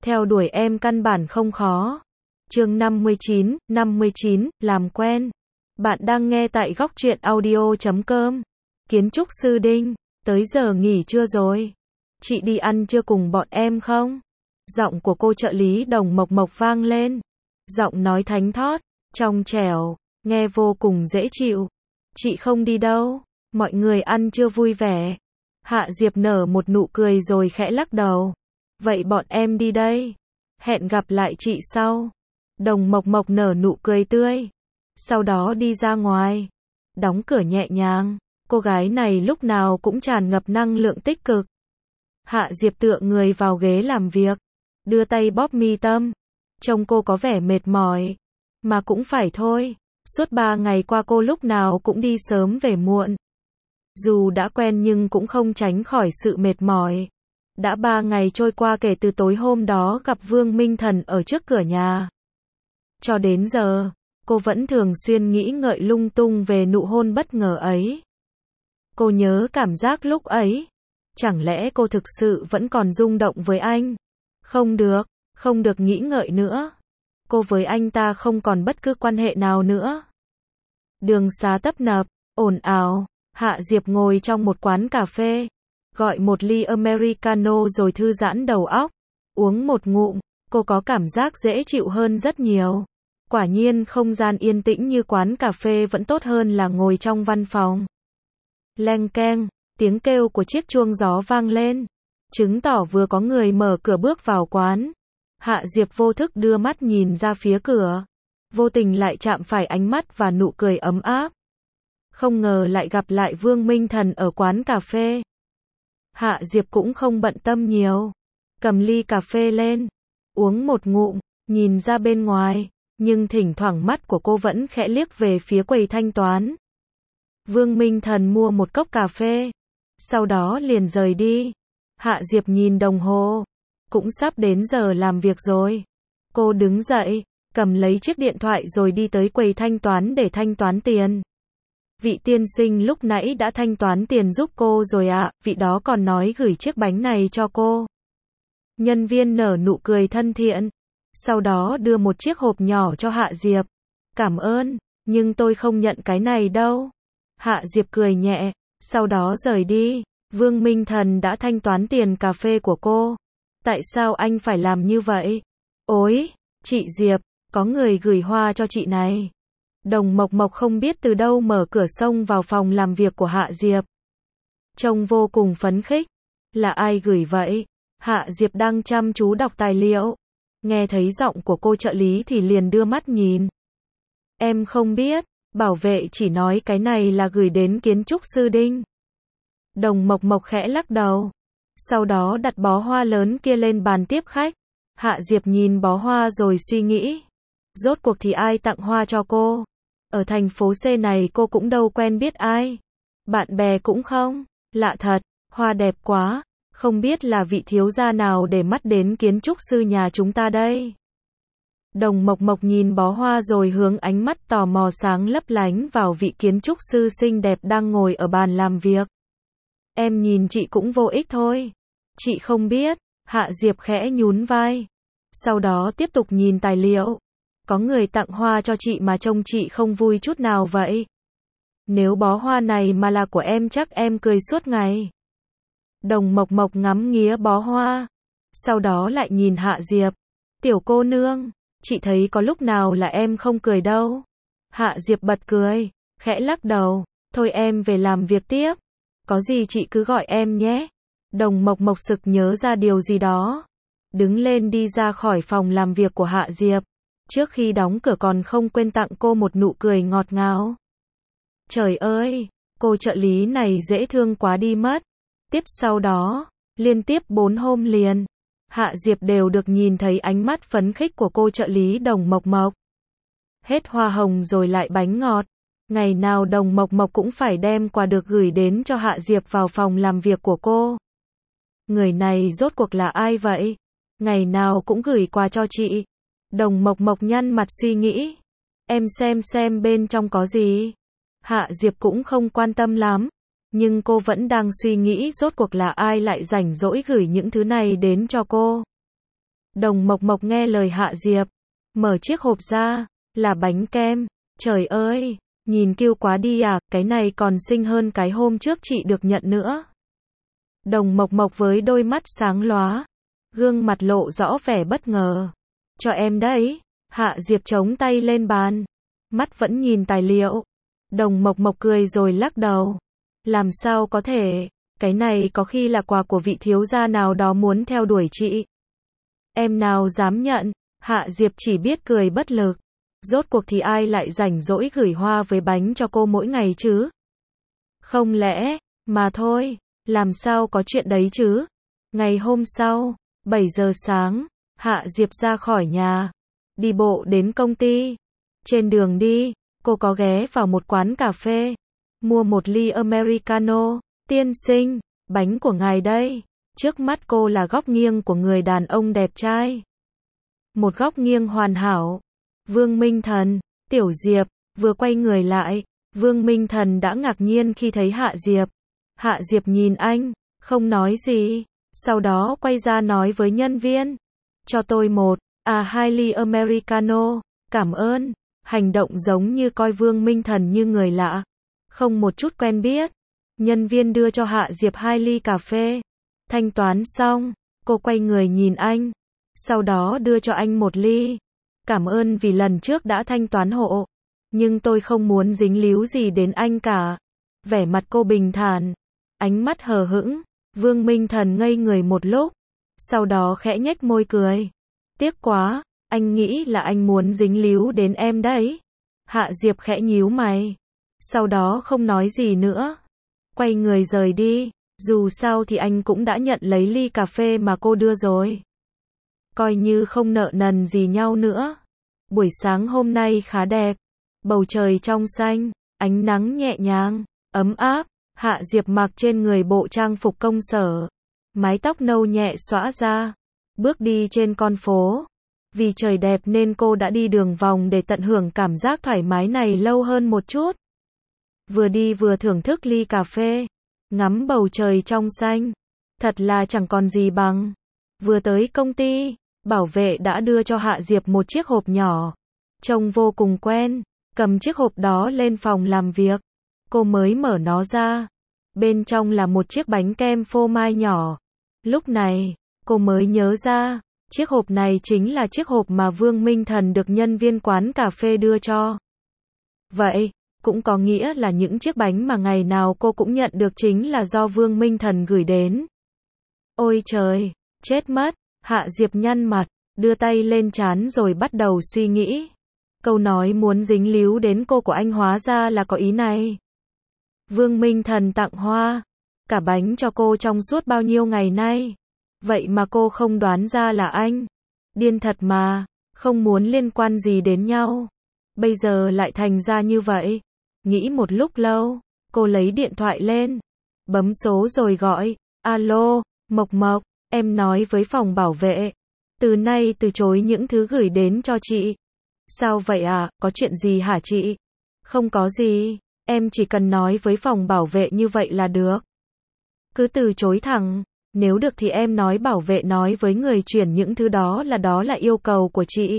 Theo đuổi em căn bản không khó. Chương 59, làm quen. Bạn đang nghe tại góc truyện audio.com. Kiến trúc sư Đinh, tới giờ nghỉ trưa rồi. Chị đi ăn trưa cùng bọn em không? Giọng của cô trợ lý Đồng Mộc Mộc vang lên. Giọng nói thánh thót, trong trẻo, nghe vô cùng dễ chịu. Chị không đi đâu, mọi người ăn trưa vui vẻ. Hạ Diệp nở một nụ cười rồi khẽ lắc đầu. Vậy bọn em đi đây. Hẹn gặp lại chị sau. Đồng Mộc Mộc nở nụ cười tươi. Sau đó đi ra ngoài. Đóng cửa nhẹ nhàng. Cô gái này lúc nào cũng tràn ngập năng lượng tích cực. Hạ Diệp tựa người vào ghế làm việc. Đưa tay bóp mi tâm. Trông cô có vẻ mệt mỏi. Mà cũng phải thôi. Suốt 3 ngày qua cô lúc nào cũng đi sớm về muộn. Dù đã quen nhưng cũng không tránh khỏi sự mệt mỏi. Đã 3 ngày trôi qua kể từ tối hôm đó gặp Vương Minh Thần ở trước cửa nhà. Cho đến giờ, cô vẫn thường xuyên nghĩ ngợi lung tung về nụ hôn bất ngờ ấy. Cô nhớ cảm giác lúc ấy. Chẳng lẽ cô thực sự vẫn còn rung động với anh? Không được nghĩ ngợi nữa. Cô với anh ta không còn bất cứ quan hệ nào nữa. Đường xá tấp nập, ồn ào. Hạ Diệp ngồi trong một quán cà phê. Gọi một ly Americano rồi thư giãn đầu óc. Uống một ngụm, cô có cảm giác dễ chịu hơn rất nhiều. Quả nhiên không gian yên tĩnh như quán cà phê vẫn tốt hơn là ngồi trong văn phòng. Leng keng, tiếng kêu của chiếc chuông gió vang lên. Chứng tỏ vừa có người mở cửa bước vào quán. Hạ Diệp vô thức đưa mắt nhìn ra phía cửa. Vô tình lại chạm phải ánh mắt và nụ cười ấm áp. Không ngờ lại gặp lại Vương Minh Thần ở quán cà phê. Hạ Diệp cũng không bận tâm nhiều. Cầm ly cà phê lên. Uống một ngụm, nhìn ra bên ngoài. Nhưng thỉnh thoảng mắt của cô vẫn khẽ liếc về phía quầy thanh toán. Vương Minh Thần mua một cốc cà phê. Sau đó liền rời đi. Hạ Diệp nhìn đồng hồ. Cũng sắp đến giờ làm việc rồi. Cô đứng dậy, cầm lấy chiếc điện thoại rồi đi tới quầy thanh toán để thanh toán tiền. Vị tiên sinh lúc nãy đã thanh toán tiền giúp cô rồi ạ, vị đó còn nói gửi chiếc bánh này cho cô. Nhân viên nở nụ cười thân thiện. Sau đó đưa một chiếc hộp nhỏ cho Hạ Diệp. Cảm ơn, nhưng tôi không nhận cái này đâu. Hạ Diệp cười nhẹ, sau đó rời đi. Vương Minh Thần đã thanh toán tiền cà phê của cô. Tại sao anh phải làm như vậy? Ôi, chị Diệp, có người gửi hoa cho chị này. Đồng Mộc Mộc không biết từ đâu mở cửa xông vào phòng làm việc của Hạ Diệp. Trông vô cùng phấn khích. Là ai gửi vậy? Hạ Diệp đang chăm chú đọc tài liệu. Nghe thấy giọng của cô trợ lý thì liền đưa mắt nhìn. Em không biết, bảo vệ chỉ nói cái này là gửi đến kiến trúc sư Đinh. Đồng Mộc Mộc khẽ lắc đầu. Sau đó đặt bó hoa lớn kia lên bàn tiếp khách. Hạ Diệp nhìn bó hoa rồi suy nghĩ. Rốt cuộc thì ai tặng hoa cho cô? Ở thành phố C này cô cũng đâu quen biết ai. Bạn bè cũng không. Lạ thật, hoa đẹp quá. Không biết là vị thiếu gia nào để mắt đến kiến trúc sư nhà chúng ta đây. Đồng Mộc Mộc nhìn bó hoa rồi hướng ánh mắt tò mò sáng lấp lánh vào vị kiến trúc sư xinh đẹp đang ngồi ở bàn làm việc. Em nhìn chị cũng vô ích thôi. Chị không biết. Hạ Diệp khẽ nhún vai. Sau đó tiếp tục nhìn tài liệu. Có người tặng hoa cho chị mà trông chị không vui chút nào vậy. Nếu bó hoa này mà là của em chắc em cười suốt ngày. Đồng Mộc Mộc ngắm nghía bó hoa. Sau đó lại nhìn Hạ Diệp. Tiểu cô nương, chị thấy có lúc nào là em không cười đâu. Hạ Diệp bật cười, khẽ lắc đầu. Thôi em về làm việc tiếp. Có gì chị cứ gọi em nhé. Đồng Mộc Mộc sực nhớ ra điều gì đó. Đứng lên đi ra khỏi phòng làm việc của Hạ Diệp. Trước khi đóng cửa còn không quên tặng cô một nụ cười ngọt ngào. Trời ơi, cô trợ lý này dễ thương quá đi mất. Tiếp sau đó, liên tiếp 4 hôm liền, Hạ Diệp đều được nhìn thấy ánh mắt phấn khích của cô trợ lý Đồng Mộc Mộc. Hết hoa hồng rồi lại bánh ngọt. Ngày nào Đồng Mộc Mộc cũng phải đem quà được gửi đến cho Hạ Diệp vào phòng làm việc của cô. Người này rốt cuộc là ai vậy? Ngày nào cũng gửi quà cho chị. Đồng Mộc Mộc nhăn mặt suy nghĩ. Em xem bên trong có gì. Hạ Diệp cũng không quan tâm lắm. Nhưng cô vẫn đang suy nghĩ rốt cuộc là ai lại rảnh rỗi gửi những thứ này đến cho cô. Đồng Mộc Mộc nghe lời Hạ Diệp, mở chiếc hộp ra, là bánh kem. Trời ơi, nhìn cute quá đi à, cái này còn xinh hơn cái hôm trước chị được nhận nữa. Đồng Mộc Mộc với đôi mắt sáng lóa, gương mặt lộ rõ vẻ bất ngờ. Cho em đấy. Hạ Diệp chống tay lên bàn, mắt vẫn nhìn tài liệu. Đồng Mộc Mộc cười rồi lắc đầu. Làm sao có thể, cái này có khi là quà của vị thiếu gia nào đó muốn theo đuổi chị. Em nào dám nhận. Hạ Diệp chỉ biết cười bất lực. Rốt cuộc thì ai lại rảnh rỗi gửi hoa với bánh cho cô mỗi ngày chứ? Không lẽ, mà thôi, làm sao có chuyện đấy chứ? Ngày hôm sau, 7 giờ sáng, Hạ Diệp ra khỏi nhà, đi bộ đến công ty. Trên đường đi, cô có ghé vào một quán cà phê, mua một ly Americano. Tiên sinh, bánh của ngài đây. Trước mắt cô là góc nghiêng của người đàn ông đẹp trai. Một góc nghiêng hoàn hảo. Vương Minh Thần, Tiểu Diệp, vừa quay người lại, Vương Minh Thần đã ngạc nhiên khi thấy Hạ Diệp. Hạ Diệp nhìn anh, không nói gì, sau đó quay ra nói với nhân viên. Cho tôi hai ly Americano, cảm ơn. Hành động giống như coi Vương Minh Thần như người lạ, không một chút quen biết. Nhân viên đưa cho Hạ Diệp 2 ly cà phê. Thanh toán xong, cô quay người nhìn anh, sau đó đưa cho anh 1 ly. Cảm ơn vì lần trước đã thanh toán hộ, nhưng tôi không muốn dính líu gì đến anh cả. Vẻ mặt cô bình thản, ánh mắt hờ hững. Vương Minh Thần ngây người một lúc, sau đó khẽ nhếch môi cười. Tiếc quá, anh nghĩ là anh muốn dính líu đến em đấy. Hạ Diệp khẽ nhíu mày, sau đó không nói gì nữa, quay người rời đi. Dù sao thì anh cũng đã nhận lấy ly cà phê mà cô đưa rồi, coi như không nợ nần gì nhau nữa. Buổi sáng hôm nay khá đẹp, bầu trời trong xanh, ánh nắng nhẹ nhàng, ấm áp. Hạ Diệp mặc trên người bộ trang phục công sở, mái tóc nâu nhẹ xõa ra, bước đi trên con phố. Vì trời đẹp nên cô đã đi đường vòng để tận hưởng cảm giác thoải mái này lâu hơn một chút. Vừa đi vừa thưởng thức ly cà phê, ngắm bầu trời trong xanh, thật là chẳng còn gì bằng. Vừa tới công ty, bảo vệ đã đưa cho Hạ Diệp một chiếc hộp nhỏ, trông vô cùng quen. Cầm chiếc hộp đó lên phòng làm việc, cô mới mở nó ra. Bên trong là một chiếc bánh kem phô mai nhỏ. Lúc này, cô mới nhớ ra, chiếc hộp này chính là chiếc hộp mà Vương Minh Thần được nhân viên quán cà phê đưa cho. Vậy, cũng có nghĩa là những chiếc bánh mà ngày nào cô cũng nhận được chính là do Vương Minh Thần gửi đến. Ôi trời, chết mất. Hạ Diệp nhăn mặt, đưa tay lên trán rồi bắt đầu suy nghĩ. Câu nói muốn dính líu đến cô của anh hóa ra là có ý này. Vương Minh Thần tặng hoa, cả bánh cho cô trong suốt bao nhiêu ngày nay. Vậy mà cô không đoán ra là anh. Điên thật mà, không muốn liên quan gì đến nhau. Bây giờ lại thành ra như vậy. Nghĩ một lúc lâu, cô lấy điện thoại lên, bấm số rồi gọi. Alo, Mộc Mộc, em nói với phòng bảo vệ, từ nay từ chối những thứ gửi đến cho chị. Sao vậy à, có chuyện gì hả chị? Không có gì, em chỉ cần nói với phòng bảo vệ như vậy là được. Cứ từ chối thẳng, nếu được thì em nói bảo vệ nói với người chuyển những thứ đó là yêu cầu của chị.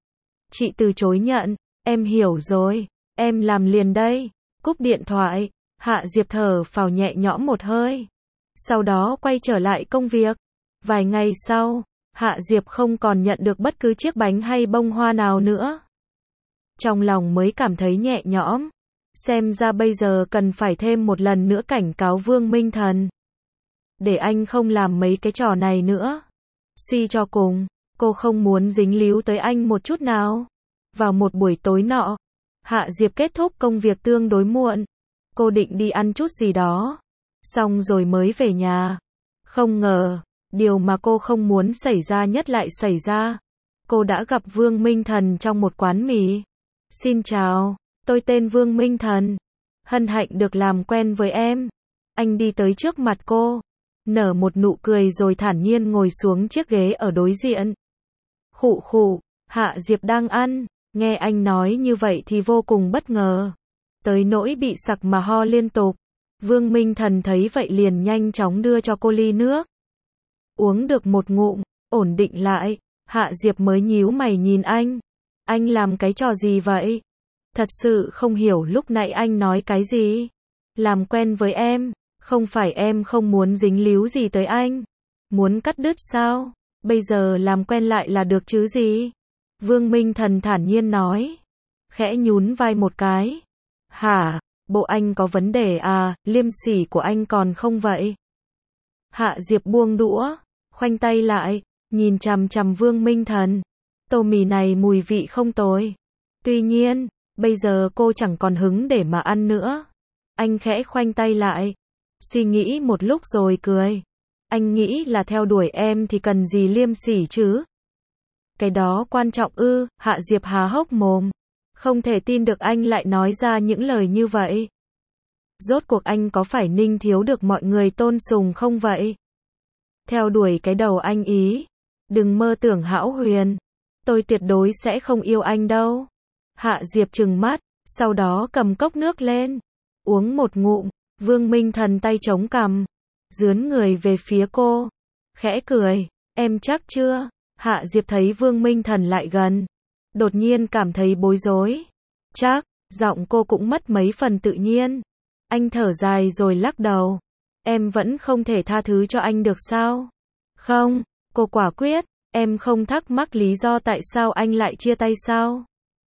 Chị từ chối nhận, em hiểu rồi, em làm liền đây. Cúp điện thoại, Hạ Diệp thở phào nhẹ nhõm một hơi, sau đó quay trở lại công việc. Vài ngày sau, Hạ Diệp không còn nhận được bất cứ chiếc bánh hay bông hoa nào nữa. Trong lòng mới cảm thấy nhẹ nhõm. Xem ra bây giờ cần phải thêm một lần nữa cảnh cáo Vương Minh Thần, để anh không làm mấy cái trò này nữa. Suy cho cùng, cô không muốn dính líu tới anh một chút nào. Vào một buổi tối nọ, Hạ Diệp kết thúc công việc tương đối muộn. Cô định đi ăn chút gì đó, xong rồi mới về nhà. Không ngờ, điều mà cô không muốn xảy ra nhất lại xảy ra. Cô đã gặp Vương Minh Thần trong một quán mì. Xin chào, tôi tên Vương Minh Thần. Hân hạnh được làm quen với em. Anh đi tới trước mặt cô, nở một nụ cười rồi thản nhiên ngồi xuống chiếc ghế ở đối diện. Khụ khụ, Hạ Diệp đang ăn, nghe anh nói như vậy thì vô cùng bất ngờ, tới nỗi bị sặc mà ho liên tục. Vương Minh Thần thấy vậy liền nhanh chóng đưa cho cô ly nước. Uống được một ngụm, ổn định lại, Hạ Diệp mới nhíu mày nhìn anh. Anh làm cái trò gì vậy? Thật sự không hiểu lúc nãy anh nói cái gì. Làm quen với em, không phải em không muốn dính líu gì tới anh. Muốn cắt đứt sao? Bây giờ làm quen lại là được chứ gì? Vương Minh Thần thản nhiên nói. Khẽ nhún vai một cái. Hả? Bộ anh có vấn đề à, liêm sỉ của anh còn không vậy? Hạ Diệp buông đũa, khoanh tay lại, nhìn chằm chằm Vương Minh Thần. Tô mì này mùi vị không tồi. Tuy nhiên, bây giờ cô chẳng còn hứng để mà ăn nữa. Anh khẽ khoanh tay lại, suy nghĩ một lúc rồi cười. Anh nghĩ là theo đuổi em thì cần gì liêm sỉ chứ? Cái đó quan trọng ư? Hạ Diệp há hốc mồm. Không thể tin được anh lại nói ra những lời như vậy. Rốt cuộc anh có phải Ninh Thiếu được mọi người tôn sùng không vậy? Theo đuổi cái đầu anh ý. Đừng mơ tưởng hão huyền. Tôi tuyệt đối sẽ không yêu anh đâu. Hạ Diệp trừng mắt, sau đó cầm cốc nước lên. Uống một ngụm, Vương Minh Thần tay chống cằm. Dướn người về phía cô. Khẽ cười, em chắc chưa? Hạ Diệp thấy Vương Minh Thần lại gần. Đột nhiên cảm thấy bối rối. Chắc, giọng cô cũng mất mấy phần tự nhiên. Anh thở dài rồi lắc đầu. Em vẫn không thể tha thứ cho anh được sao? Không, cô quả quyết. Em không thắc mắc lý do tại sao anh lại chia tay sao?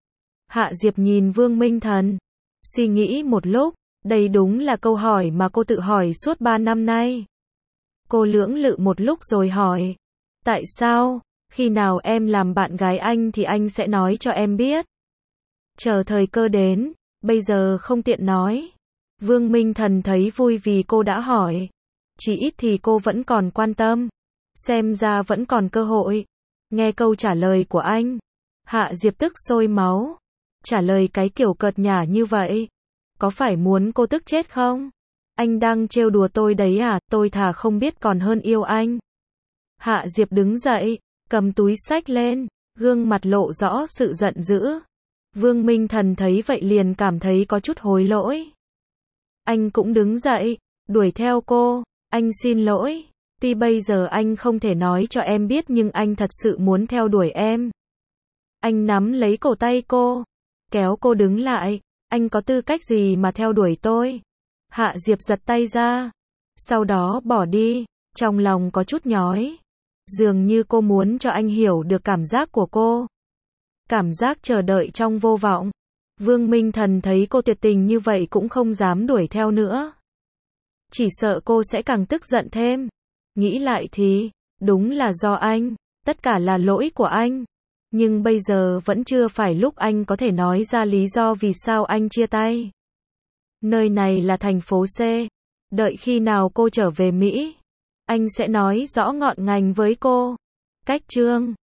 Hạ Diệp nhìn Vương Minh Thần. Suy nghĩ một lúc. Đây đúng là câu hỏi mà cô tự hỏi suốt 3 năm nay. Cô lưỡng lự một lúc rồi hỏi. Tại sao? Khi nào em làm bạn gái anh thì anh sẽ nói cho em biết. Chờ thời cơ đến, bây giờ không tiện nói. Vương Minh Thần thấy vui vì cô đã hỏi. Chỉ ít thì cô vẫn còn quan tâm. Xem ra vẫn còn cơ hội. Nghe câu trả lời của anh. Hạ Diệp tức sôi máu. Trả lời cái kiểu cợt nhả như vậy. Có phải muốn cô tức chết không? Anh đang trêu đùa tôi đấy à, tôi thà không biết còn hơn yêu anh. Hạ Diệp đứng dậy, cầm túi xách lên, gương mặt lộ rõ sự giận dữ. Vương Minh Thần thấy vậy liền cảm thấy có chút hối lỗi. Anh cũng đứng dậy, đuổi theo cô. Anh xin lỗi. Tuy bây giờ anh không thể nói cho em biết nhưng anh thật sự muốn theo đuổi em. Anh nắm lấy cổ tay cô, kéo cô đứng lại. Anh có tư cách gì mà theo đuổi tôi? Hạ Diệp giật tay ra. Sau đó bỏ đi. Trong lòng có chút nhói. Dường như cô muốn cho anh hiểu được cảm giác của cô. Cảm giác chờ đợi trong vô vọng. Vương Minh Thần thấy cô tuyệt tình như vậy cũng không dám đuổi theo nữa. Chỉ sợ cô sẽ càng tức giận thêm. Nghĩ lại thì, đúng là do anh. Tất cả là lỗi của anh. Nhưng bây giờ vẫn chưa phải lúc anh có thể nói ra lý do vì sao anh chia tay. Nơi này là thành phố C. Đợi khi nào cô trở về Mỹ, anh sẽ nói rõ ngọn ngành với cô. Cách chương